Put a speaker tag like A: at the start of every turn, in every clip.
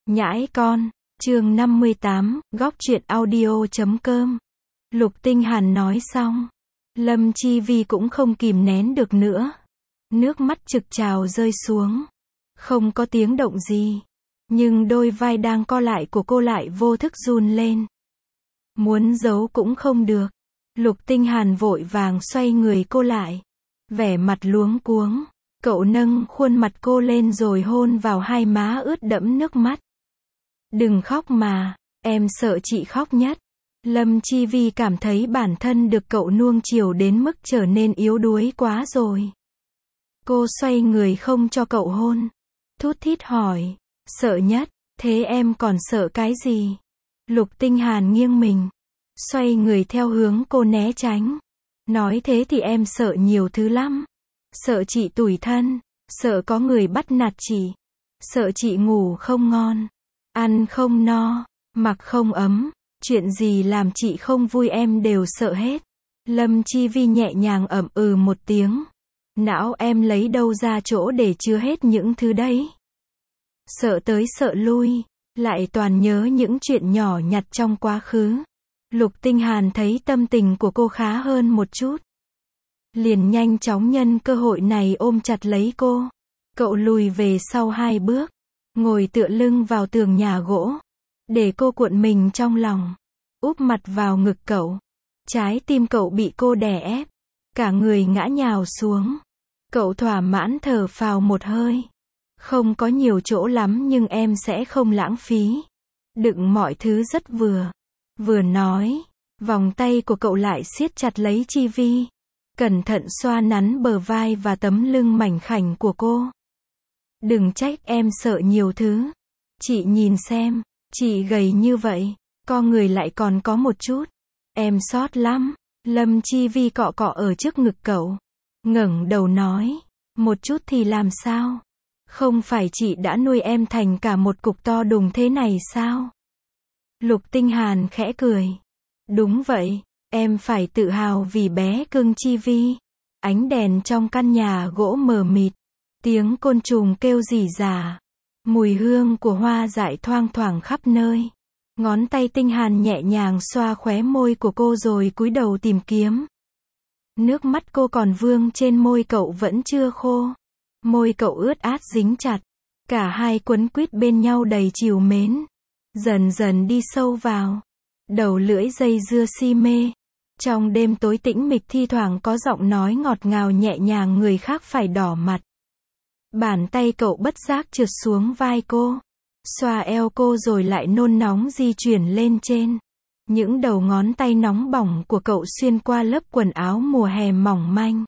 A: Nhãi con, chương 58, góc truyện audio.com. Lục Tinh Hàn nói xong, Lâm Chi Vi cũng không kìm nén được nữa. Nước mắt trực trào rơi xuống. Không có tiếng động gì. Nhưng đôi vai đang co lại của cô lại vô thức run lên. Muốn giấu cũng không được. Lục Tinh Hàn vội vàng xoay người cô lại. Vẻ mặt luống cuống. Cậu nâng khuôn mặt cô lên rồi hôn vào hai má ướt đẫm nước mắt. Đừng khóc mà, em sợ chị khóc nhất. Lâm Chi Vi cảm thấy bản thân được cậu nuông chiều đến mức trở nên yếu đuối quá rồi. Cô xoay người không cho cậu hôn. Thút thít hỏi, sợ nhất, thế em còn sợ cái gì? Lục Tinh Hàn nghiêng mình, xoay người theo hướng cô né tránh. Nói thế thì em sợ nhiều thứ lắm. Sợ chị tủi thân, sợ có người bắt nạt chị, sợ chị ngủ không ngon, ăn không no, mặc không ấm, chuyện gì làm chị không vui em đều sợ hết. Lâm Chi Vi nhẹ nhàng ậm ừ một tiếng. Não em lấy đâu ra chỗ để chứa hết những thứ đấy? Sợ tới sợ lui, lại toàn nhớ những chuyện nhỏ nhặt trong quá khứ. Lục Tinh Hàn thấy tâm tình của cô khá hơn một chút. Liền nhanh chóng nhân cơ hội này ôm chặt lấy cô. Cậu lùi về sau 2 bước, ngồi tựa lưng vào tường nhà gỗ, để cô cuộn mình trong lòng, úp mặt vào ngực cậu. Trái tim cậu bị cô đè ép, cả người ngã nhào xuống. Cậu thỏa mãn thở phào một hơi. Không có nhiều chỗ lắm nhưng em sẽ không lãng phí. Đựng mọi thứ rất vừa. Vừa nói, vòng tay của cậu lại siết chặt lấy Chi Vi. Cẩn thận xoa nắn bờ vai và tấm lưng mảnh khảnh của cô. Đừng trách em sợ nhiều thứ. Chị nhìn xem, chị gầy như vậy, co người lại còn có một chút. Em sót lắm. Lâm Chi Vi cọ cọ ở trước ngực cậu. Ngẩng đầu nói, một chút thì làm sao? Không phải chị đã nuôi em thành cả một cục to đùng thế này sao? Lục Tinh Hàn khẽ cười. Đúng vậy. Em phải tự hào vì bé cưng Chi Vi. Ánh đèn trong căn nhà gỗ mờ mịt. Tiếng côn trùng kêu rỉ rả. Mùi hương của hoa dại thoang thoảng khắp nơi. Ngón tay Tinh Hàn nhẹ nhàng xoa khóe môi của cô rồi cúi đầu tìm kiếm. Nước mắt cô còn vương trên môi cậu vẫn chưa khô. Môi cậu ướt át dính chặt. Cả hai quấn quýt bên nhau đầy trìu mến. Dần dần đi sâu vào. Đầu lưỡi dây dưa si mê. Trong đêm tối tĩnh mịch thi thoảng có giọng nói ngọt ngào nhẹ nhàng người khác phải đỏ mặt. Bàn tay cậu bất giác trượt xuống vai cô. Xoa eo cô rồi lại nôn nóng di chuyển lên trên. Những đầu ngón tay nóng bỏng của cậu xuyên qua lớp quần áo mùa hè mỏng manh.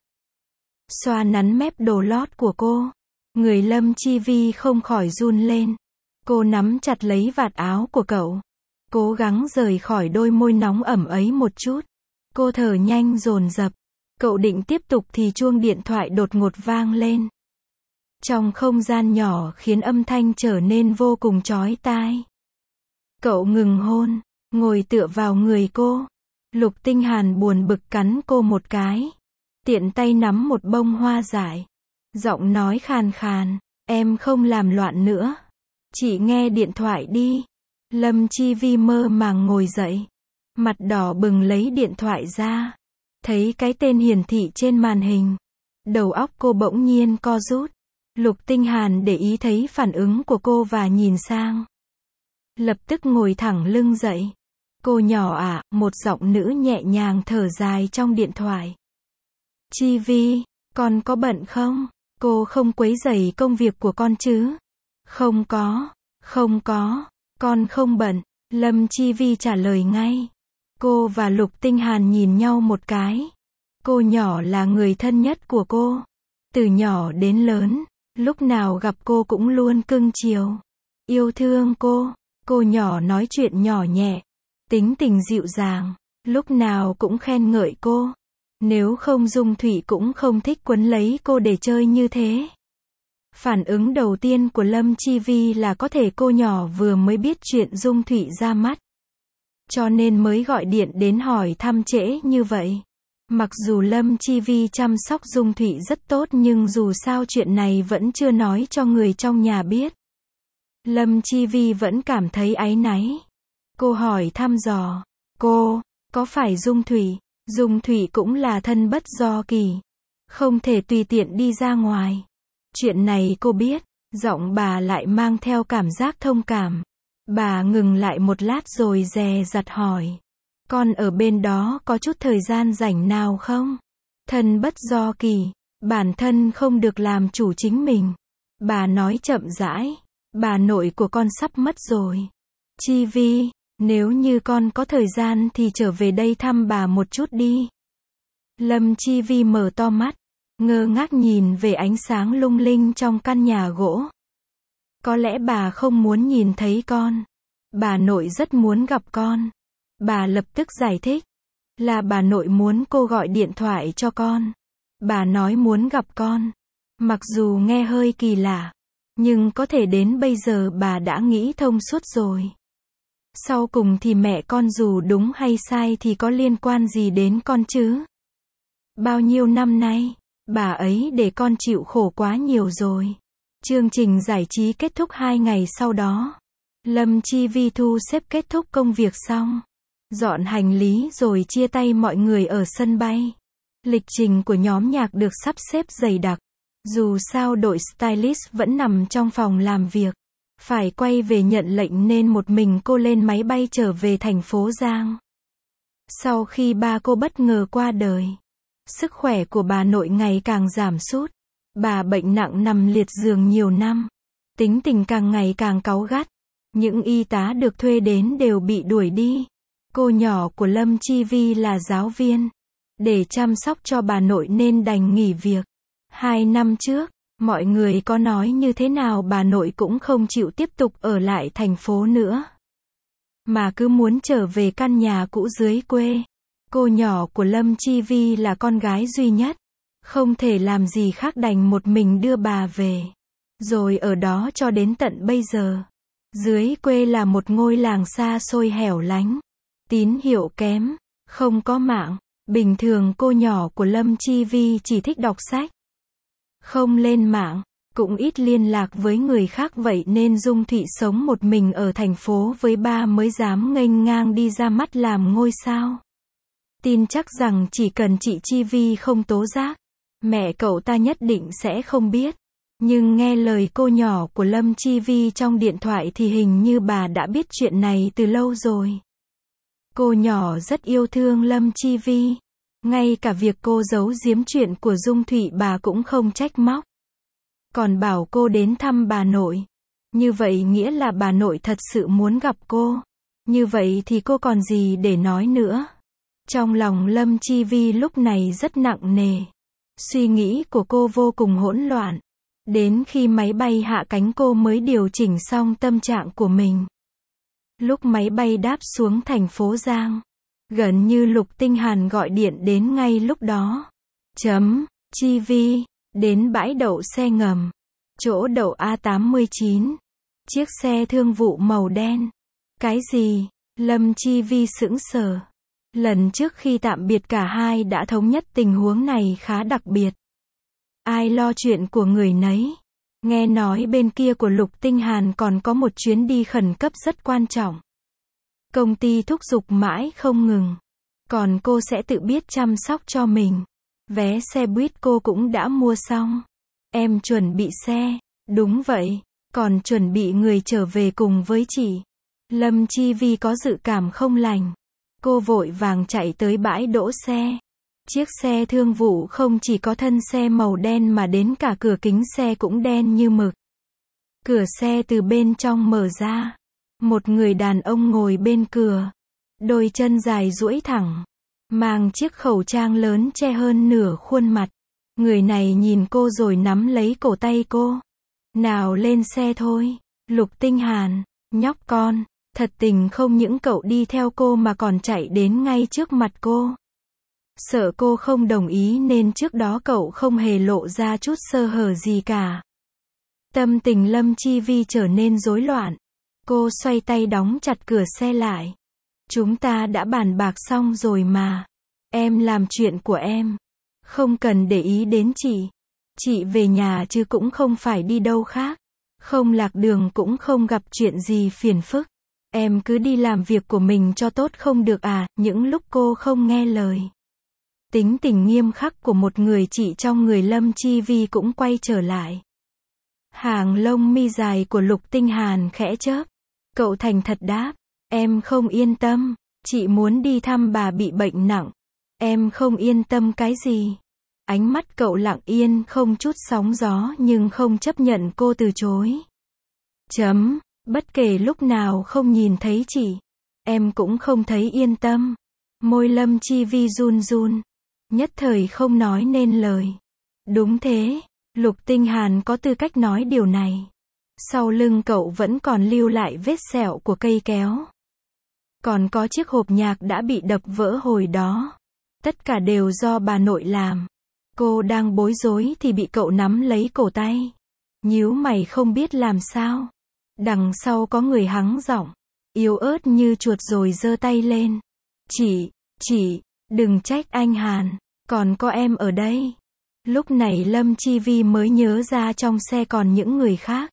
A: Xoa nắn mép đồ lót của cô. Người Lâm Chi Vi không khỏi run lên. Cô nắm chặt lấy vạt áo của cậu. Cố gắng rời khỏi đôi môi nóng ẩm ấy một chút. Cô thở nhanh dồn dập. Cậu định tiếp tục thì chuông điện thoại đột ngột vang lên. Trong không gian nhỏ khiến âm thanh trở nên vô cùng chói tai. Cậu ngừng hôn, ngồi tựa vào người cô. Lục Tinh Hàn buồn bực cắn cô một cái. Tiện tay nắm một bông hoa dại. Giọng nói khàn khàn, em không làm loạn nữa. Chị nghe điện thoại đi. Lâm Chi Vi mơ màng ngồi dậy. Mặt đỏ bừng lấy điện thoại ra. Thấy cái tên hiển thị trên màn hình. Đầu óc cô bỗng nhiên co rút. Lục Tinh Hàn để ý thấy phản ứng của cô và nhìn sang. Lập tức ngồi thẳng lưng dậy. Cô nhỏ ạ, một giọng nữ nhẹ nhàng thở dài trong điện thoại. Chi Vi, con có bận không? Cô không quấy rầy công việc của con chứ? Không có, con không bận. Lâm Chi Vi trả lời ngay. Cô và Lục Tinh Hàn nhìn nhau một cái. Cô nhỏ là người thân nhất của cô. Từ nhỏ đến lớn, lúc nào gặp cô cũng luôn cưng chiều. Yêu thương cô. Cô nhỏ nói chuyện nhỏ nhẹ. Tính tình dịu dàng. Lúc nào cũng khen ngợi cô. Nếu không Dung Thủy cũng không thích quấn lấy cô để chơi như thế. Phản ứng đầu tiên của Lâm Chi Vi là có thể cô nhỏ vừa mới biết chuyện Dung Thủy ra mắt. Cho nên mới gọi điện đến hỏi thăm trễ như vậy. Mặc dù Lâm Chi Vi chăm sóc Dung Thủy rất tốt nhưng dù sao chuyện này vẫn chưa nói cho người trong nhà biết. Lâm Chi Vi vẫn cảm thấy áy náy. Cô hỏi thăm dò. Cô, có phải Dung Thủy? Dung Thủy cũng là thân bất do kỳ. Không thể tùy tiện đi ra ngoài. Chuyện này cô biết. Giọng bà lại mang theo cảm giác thông cảm. Bà ngừng lại một lát rồi dè dặt hỏi. Con ở bên đó có chút thời gian rảnh nào không? Thân bất do kỳ. Bản thân không được làm chủ chính mình. Bà nói chậm rãi. Bà nội của con sắp mất rồi. Chi Vi, nếu như con có thời gian thì trở về đây thăm bà một chút đi. Lâm Chi Vi mở to mắt, ngơ ngác nhìn về ánh sáng lung linh trong căn nhà gỗ. Có lẽ bà không muốn nhìn thấy con. Bà nội rất muốn gặp con. Bà lập tức giải thích. Là bà nội muốn cô gọi điện thoại cho con. Bà nói muốn gặp con. Mặc dù nghe hơi kỳ lạ, nhưng có thể đến bây giờ bà đã nghĩ thông suốt rồi. Sau cùng thì mẹ con dù đúng hay sai thì có liên quan gì đến con chứ? Bao nhiêu năm nay, bà ấy để con chịu khổ quá nhiều rồi. Chương trình giải trí kết thúc 2 ngày sau đó. Lâm Chi Vi thu xếp kết thúc công việc xong. Dọn hành lý rồi chia tay mọi người ở sân bay. Lịch trình của nhóm nhạc được sắp xếp dày đặc. Dù sao đội stylist vẫn nằm trong phòng làm việc. Phải quay về nhận lệnh nên một mình cô lên máy bay trở về thành phố Giang. Sau khi ba cô bất ngờ qua đời, sức khỏe của bà nội ngày càng giảm sút. Bà bệnh nặng nằm liệt giường nhiều năm. Tính tình càng ngày càng cáu gắt. Những y tá được thuê đến đều bị đuổi đi. Cô nhỏ của Lâm Chi Vi là giáo viên. Để chăm sóc cho bà nội nên đành nghỉ việc. 2 năm trước, mọi người có nói như thế nào bà nội cũng không chịu tiếp tục ở lại thành phố nữa. Mà cứ muốn trở về căn nhà cũ dưới quê. Cô nhỏ của Lâm Chi Vi là con gái duy nhất. Không thể làm gì khác đành một mình đưa bà về. Rồi ở đó cho đến tận bây giờ. Dưới quê là một ngôi làng xa xôi hẻo lánh. Tín hiệu kém, không có mạng. Bình thường cô nhỏ của Lâm Chi Vi chỉ thích đọc sách. Không lên mạng, cũng ít liên lạc với người khác vậy nên Dung Thụy sống một mình ở thành phố với ba mới dám nghênh ngang đi ra mắt làm ngôi sao. Tin chắc rằng chỉ cần chị Chi Vi không tố giác, mẹ cậu ta nhất định sẽ không biết. Nhưng nghe lời cô nhỏ của Lâm Chi Vi trong điện thoại thì hình như bà đã biết chuyện này từ lâu rồi. Cô nhỏ rất yêu thương Lâm Chi Vi. Ngay cả việc cô giấu giếm chuyện của Dung Thụy bà cũng không trách móc. Còn bảo cô đến thăm bà nội. Như vậy nghĩa là bà nội thật sự muốn gặp cô. Như vậy thì cô còn gì để nói nữa. Trong lòng Lâm Chi Vi lúc này rất nặng nề. Suy nghĩ của cô vô cùng hỗn loạn. Đến khi máy bay hạ cánh cô mới điều chỉnh xong tâm trạng của mình. Lúc máy bay đáp xuống thành phố Giang, gần như Lục Tinh Hàn gọi điện đến ngay lúc đó. Chi Vi, đến bãi đậu xe ngầm. Chỗ đậu A89. Chiếc xe thương vụ màu đen. Cái gì? Lâm Chi Vi sững sờ. Lần trước khi tạm biệt cả hai đã thống nhất tình huống này khá đặc biệt. Ai lo chuyện của người nấy. Nghe nói bên kia của Lục Tinh Hàn còn có một chuyến đi khẩn cấp rất quan trọng. Công ty thúc giục mãi không ngừng. Còn cô sẽ tự biết chăm sóc cho mình. Vé xe buýt cô cũng đã mua xong. Em chuẩn bị xe. Đúng vậy. Còn chuẩn bị người trở về cùng với chị. Lâm Chi Vi có dự cảm không lành. Cô vội vàng chạy tới bãi đỗ xe. Chiếc xe thương vụ không chỉ có thân xe màu đen mà đến cả cửa kính xe cũng đen như mực. Cửa xe từ bên trong mở ra. Một người đàn ông ngồi bên cửa. Đôi chân dài duỗi thẳng. Mang chiếc khẩu trang lớn che hơn nửa khuôn mặt. Người này nhìn cô rồi nắm lấy cổ tay cô. Nào lên xe thôi. Lục Tinh Hàn, nhóc con, thật tình không những cậu đi theo cô mà còn chạy đến ngay trước mặt cô. Sợ cô không đồng ý nên trước đó cậu không hề lộ ra chút sơ hở gì cả. Tâm tình Lâm Chi Vi trở nên rối loạn. Cô xoay tay đóng chặt cửa xe lại. Chúng ta đã bàn bạc xong rồi mà. Em làm chuyện của em. Không cần để ý đến chị. Chị về nhà chứ cũng không phải đi đâu khác. Không lạc đường cũng không gặp chuyện gì phiền phức. Em cứ đi làm việc của mình cho tốt không được à? Những lúc cô không nghe lời. Tính tình nghiêm khắc của một người chị trong người Lâm Chi Vi cũng quay trở lại. Hàng lông mi dài của Lục Tinh Hàn khẽ chớp. Cậu thành thật đáp. Em không yên tâm. Chị muốn đi thăm bà bị bệnh nặng. Em không yên tâm cái gì? Ánh mắt cậu lặng yên không chút sóng gió nhưng không chấp nhận cô từ chối. Bất kể lúc nào không nhìn thấy chị, em cũng không thấy yên tâm. Môi Lâm Chi Vi run run. Nhất thời không nói nên lời. Đúng thế, Lục Tinh Hàn có tư cách nói điều này. Sau lưng cậu vẫn còn lưu lại vết sẹo của cây kéo. Còn có chiếc hộp nhạc đã bị đập vỡ hồi đó. Tất cả đều do bà nội làm. Cô đang bối rối thì bị cậu nắm lấy cổ tay. Nhíu mày không biết làm sao. Đằng sau có người hắng giọng, yếu ớt như chuột rồi giơ tay lên. Chị, đừng trách anh Hàn, còn có em ở đây. Lúc này Lâm Chi Vi mới nhớ ra trong xe còn những người khác.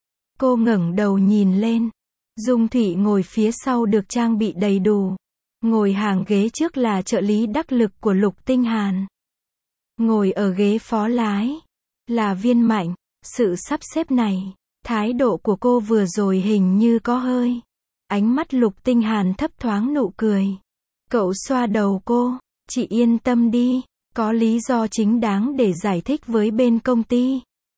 A: Cô ngẩng đầu nhìn lên. Dung Thụy ngồi phía sau được trang bị đầy đủ. Ngồi hàng ghế trước là trợ lý đắc lực của Lục Tinh Hàn. Ngồi ở ghế phó lái là Viên Mạnh. Sự sắp xếp này, thái độ của cô vừa rồi hình như có hơi. Ánh mắt Lục Tinh Hàn thấp thoáng nụ cười. Cậu xoa đầu cô. Chị yên tâm đi, có lý do chính đáng để giải thích với bên công ty.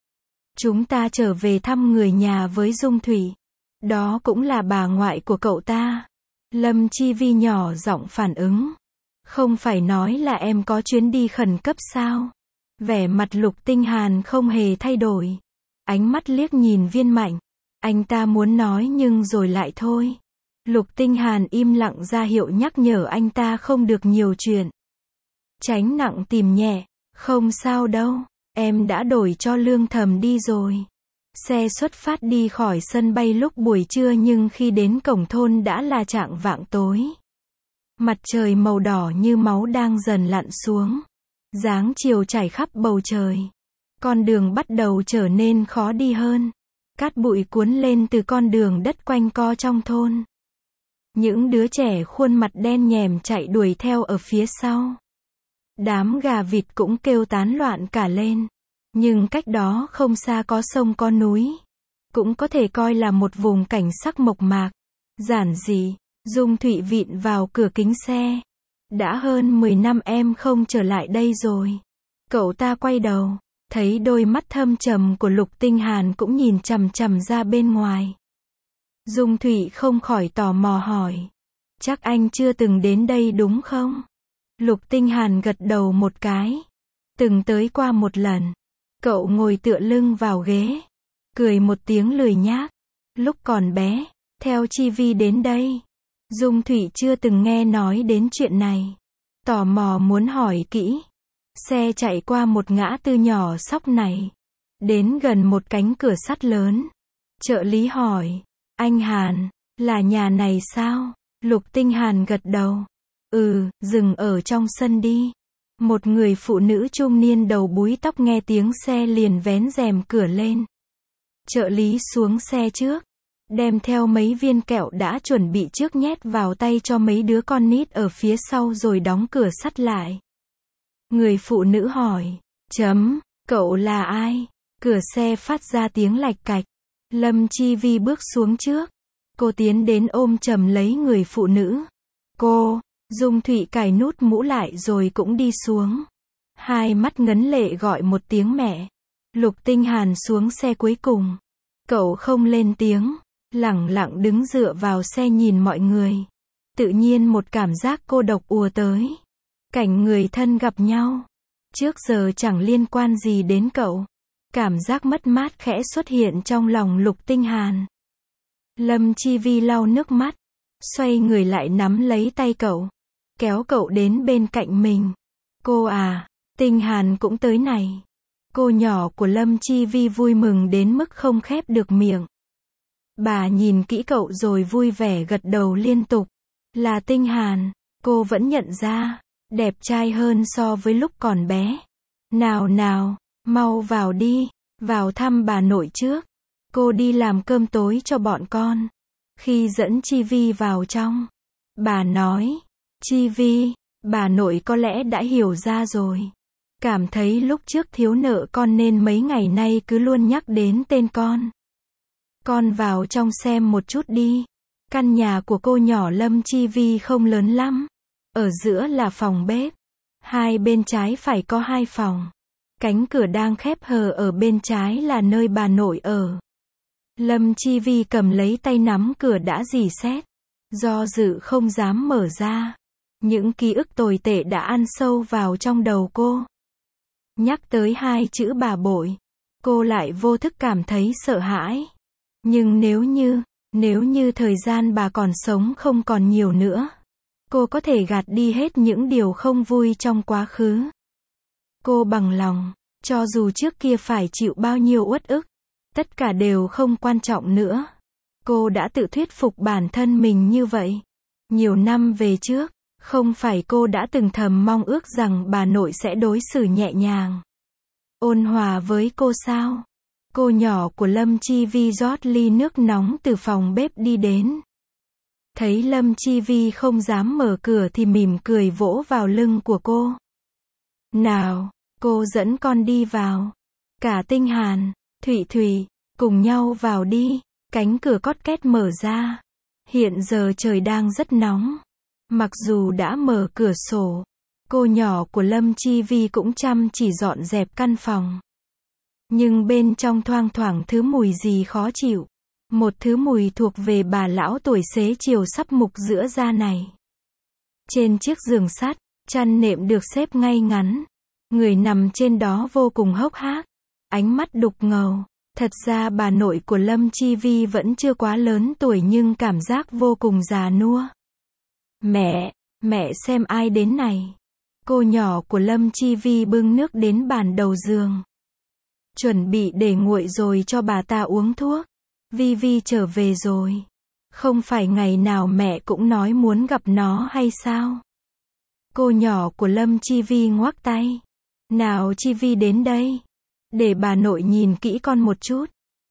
A: Chúng ta trở về thăm người nhà với Dung Thủy. Đó cũng là bà ngoại của cậu ta. Lâm Chi Vi nhỏ giọng phản ứng. Không phải nói là em có chuyến đi khẩn cấp sao? Vẻ mặt Lục Tinh Hàn không hề thay đổi. Ánh mắt liếc nhìn Viên Mạnh. Anh ta muốn nói nhưng rồi lại thôi. Lục Tinh Hàn im lặng ra hiệu nhắc nhở anh ta không được nhiều chuyện. Tránh nặng tìm nhẹ. Không sao đâu, em đã đổi cho Lương Thầm đi rồi. Xe xuất phát đi khỏi sân bay lúc buổi trưa nhưng khi đến cổng thôn đã là chạng vạng tối. Mặt trời màu đỏ như máu đang dần lặn xuống. Dáng chiều trải khắp bầu trời. Con đường bắt đầu trở nên khó đi hơn. Cát bụi cuốn lên từ con đường đất quanh co trong thôn. Những đứa trẻ khuôn mặt đen nhèm chạy đuổi theo ở phía sau. Đám gà vịt cũng kêu tán loạn cả lên. Nhưng cách đó không xa có sông có núi. Cũng có thể coi là một vùng cảnh sắc mộc mạc. Giản dị. Dung Thụy vịn vào cửa kính xe. Đã hơn 10 năm em không trở lại đây rồi. Cậu ta quay đầu. Thấy đôi mắt thâm trầm của Lục Tinh Hàn cũng nhìn chằm chằm ra bên ngoài. Dung Thụy không khỏi tò mò hỏi. Chắc anh chưa từng đến đây đúng không? Lục Tinh Hàn gật đầu một cái. Từng tới qua một lần. Cậu ngồi tựa lưng vào ghế. Cười một tiếng lười nhác. Lúc còn bé, theo Chi Vi đến đây. Dung Thụy chưa từng nghe nói đến chuyện này. Tò mò muốn hỏi kỹ. Xe chạy qua một ngã tư nhỏ xóc này. Đến gần một cánh cửa sắt lớn. Trợ lý hỏi. Anh Hàn, là nhà này sao? Lục Tinh Hàn gật đầu. Dừng ở trong sân đi. Một người phụ nữ trung niên đầu búi tóc nghe tiếng xe liền vén rèm cửa lên. Trợ lý xuống xe trước. Đem theo mấy viên kẹo đã chuẩn bị trước nhét vào tay cho mấy đứa con nít ở phía sau rồi đóng cửa sắt lại. Người phụ nữ hỏi. Cậu là ai? Cửa xe phát ra tiếng lạch cạch. Lâm Chi Vi bước xuống trước. Cô tiến đến ôm chầm lấy người phụ nữ. Cô, Dung Thụy cài nút mũ lại rồi cũng đi xuống. Hai mắt ngấn lệ gọi một tiếng mẹ. Lục Tinh Hàn xuống xe cuối cùng. Cậu không lên tiếng. Lẳng lặng đứng dựa vào xe nhìn mọi người. Tự nhiên một cảm giác cô độc ùa tới. Cảnh người thân gặp nhau. Trước giờ chẳng liên quan gì đến cậu. Cảm giác mất mát khẽ xuất hiện trong lòng Lục Tinh Hàn. Lâm Chi Vi lau nước mắt. Xoay người lại nắm lấy tay cậu. Kéo cậu đến bên cạnh mình. Cô à, Tinh Hàn cũng tới này. Cô nhỏ của Lâm Chi Vi vui mừng đến mức không khép được miệng. Bà nhìn kỹ cậu rồi vui vẻ gật đầu liên tục. Là Tinh Hàn, cô vẫn nhận ra. Đẹp trai hơn so với lúc còn bé. Nào, mau vào đi. Vào thăm bà nội trước. Cô đi làm cơm tối cho bọn con. Khi dẫn Chi Vi vào trong, bà nói, Chi Vi, bà nội có lẽ đã hiểu ra rồi. Cảm thấy lúc trước thiếu nợ con nên mấy ngày nay cứ luôn nhắc đến tên con. Con vào trong xem một chút đi. Căn nhà của cô nhỏ Lâm Chi Vi không lớn lắm. Ở giữa là phòng bếp. Hai bên trái phải có 2 phòng. Cánh cửa đang khép hờ ở bên trái là nơi bà nội ở. Lâm Chi Vi cầm lấy tay nắm cửa đã rỉ sét. Do dự không dám mở ra. Những ký ức tồi tệ đã ăn sâu vào trong đầu cô. Nhắc tới 2 chữ bà bội, cô lại vô thức cảm thấy sợ hãi. Nhưng nếu như thời gian bà còn sống không còn nhiều nữa, cô có thể gạt đi hết những điều không vui trong quá khứ. Cô bằng lòng, cho dù trước kia phải chịu bao nhiêu uất ức, tất cả đều không quan trọng nữa. Cô đã tự thuyết phục bản thân mình như vậy. Nhiều năm về trước, không phải cô đã từng thầm mong ước rằng bà nội sẽ đối xử nhẹ nhàng, ôn hòa với cô sao? Cô nhỏ của Lâm Chi Vi rót ly nước nóng từ phòng bếp đi đến. Thấy Lâm Chi Vi không dám mở cửa thì mỉm cười vỗ vào lưng của cô. Nào, cô dẫn con đi vào. Cả Tinh Hàn, Thụy Thụy, cùng nhau vào đi. Cánh cửa cót két mở ra. Hiện giờ trời đang rất nóng. Mặc dù đã mở cửa sổ, cô nhỏ của Lâm Chi Vi cũng chăm chỉ dọn dẹp căn phòng. Nhưng bên trong thoang thoảng thứ mùi gì khó chịu. Một thứ mùi thuộc về bà lão tuổi xế chiều sắp mục giữa da này. Trên chiếc giường sắt, chăn nệm được xếp ngay ngắn. Người nằm trên đó vô cùng hốc hác. Ánh mắt đục ngầu. Thật ra bà nội của Lâm Chi Vi vẫn chưa quá lớn tuổi nhưng cảm giác vô cùng già nua. Mẹ xem ai đến này. Cô nhỏ của Lâm Chi Vi bưng nước đến bàn đầu giường. Chuẩn bị để nguội rồi cho bà ta uống thuốc. Vi Vi trở về rồi. Không phải ngày nào mẹ cũng nói muốn gặp nó hay sao? Cô nhỏ của Lâm Chi Vi ngoắc tay. Nào Chi Vi đến đây. Để bà nội nhìn kỹ con một chút.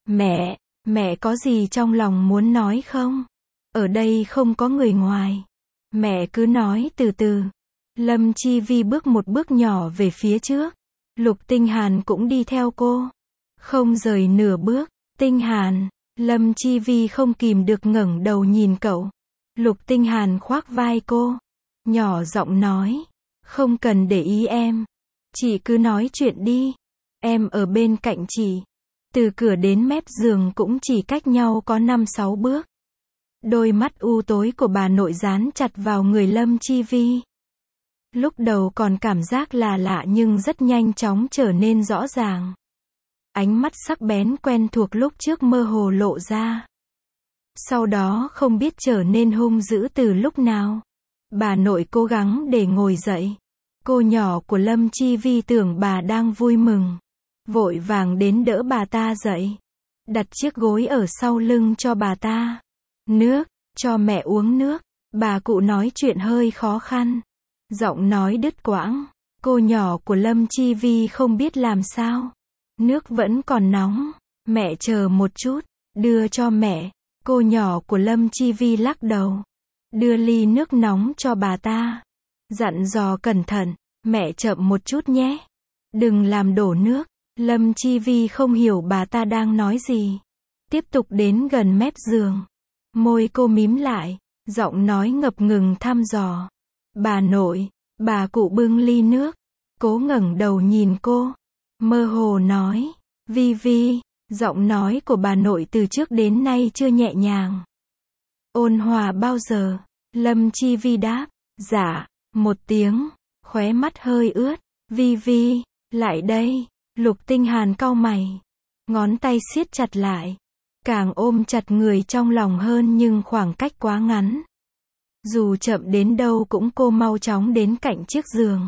A: Mẹ có gì trong lòng muốn nói không? Ở đây không có người ngoài. Mẹ cứ nói từ từ. Lâm Chi Vi bước một bước nhỏ về phía trước. Lục Tinh Hàn cũng đi theo cô. Không rời nửa bước. Tinh Hàn, Lâm Chi Vi không kìm được ngẩng đầu nhìn cậu. Lục Tinh Hàn khoác vai cô. Nhỏ giọng nói. Không cần để ý em. Chị cứ nói chuyện đi. Em ở bên cạnh chị. Từ cửa đến mép giường cũng chỉ cách nhau có 5-6 bước. Đôi mắt u tối của bà nội dán chặt vào người Lâm Chi Vi. Lúc đầu còn cảm giác là lạ nhưng rất nhanh chóng trở nên rõ ràng. Ánh mắt sắc bén quen thuộc lúc trước mơ hồ lộ ra. Sau đó không biết trở nên hung dữ từ lúc nào. Bà nội cố gắng để ngồi dậy. Cô nhỏ của Lâm Chi Vi tưởng bà đang vui mừng. Vội vàng đến đỡ bà ta dậy. Đặt chiếc gối ở sau lưng cho bà ta. Nước, cho mẹ uống nước. Bà cụ nói chuyện hơi khó khăn. Giọng nói đứt quãng. Cô nhỏ của Lâm Chi Vi không biết làm sao. Nước vẫn còn nóng. Mẹ chờ một chút. Đưa cho mẹ. Cô nhỏ của Lâm Chi Vi lắc đầu. Đưa ly nước nóng cho bà ta. Dặn dò cẩn thận. Mẹ chậm một chút nhé. Đừng làm đổ nước. Lâm Chi Vi không hiểu bà ta đang nói gì. Tiếp tục đến gần mép giường. Môi cô mím lại. Giọng nói ngập ngừng thăm dò. Bà nội. Bà cụ bưng ly nước. Cố ngẩng đầu nhìn cô. Mơ hồ nói. Vi Vi. Giọng nói của bà nội từ trước đến nay chưa nhẹ nhàng. Ôn hòa bao giờ. Lâm Chi Vi đáp. Dạ. Một tiếng. Khóe mắt hơi ướt. Vi Vi. Lại đây. Lục Tinh Hàn cau mày. Ngón tay siết chặt lại. Càng ôm chặt người trong lòng hơn nhưng khoảng cách quá ngắn. Dù chậm đến đâu cũng cô mau chóng đến cạnh chiếc giường.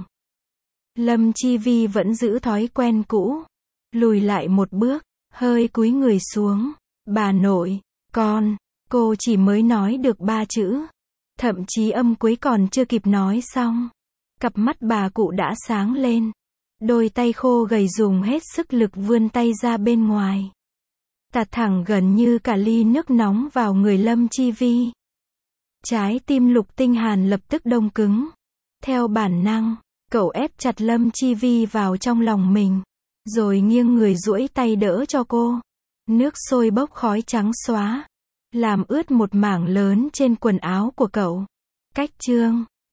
A: Lâm Chi Vi vẫn giữ thói quen cũ. Lùi lại một bước. Hơi cúi người xuống. Bà nội, cô chỉ mới nói được 3 chữ. Thậm chí âm cuối còn chưa kịp nói xong. Cặp mắt bà cụ đã sáng lên. Đôi tay khô gầy dùng hết sức lực vươn tay ra bên ngoài. tạt thẳng gần như cả ly nước nóng vào người Lâm Chi Vi. Trái tim Lục Tinh Hàn lập tức đông cứng. Theo bản năng, cậu ép chặt Lâm Chi Vi vào trong lòng mình, rồi nghiêng người duỗi tay đỡ cho cô. Nước sôi bốc khói trắng xóa, làm ướt một mảng lớn trên quần áo của cậu. Cách chương